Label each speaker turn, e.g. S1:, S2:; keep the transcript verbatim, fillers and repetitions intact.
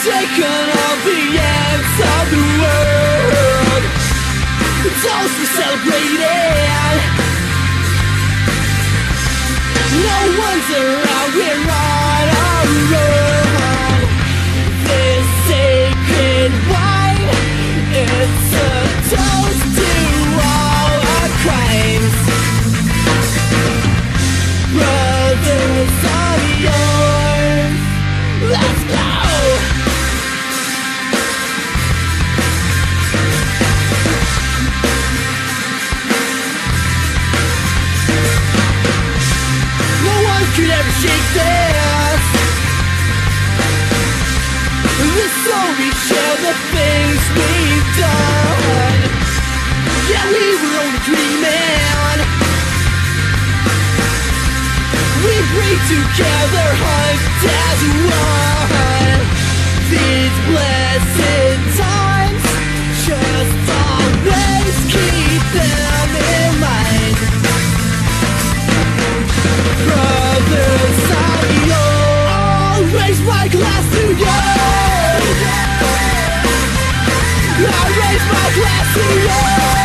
S1: taken all the ends of the world. Those we celebrated. No one's around, we're on our own. This sacred wine, it's a toast to all our crimes. Brothers of yours, let's go! Could ever shake this. The story share the things we've done. Yeah, we were only dreaming. We breathe together, hunt as one. These blessed times, just always keep them in mind. Brothers of yours, I'll raise my glass to you. I'll raise my glass to you.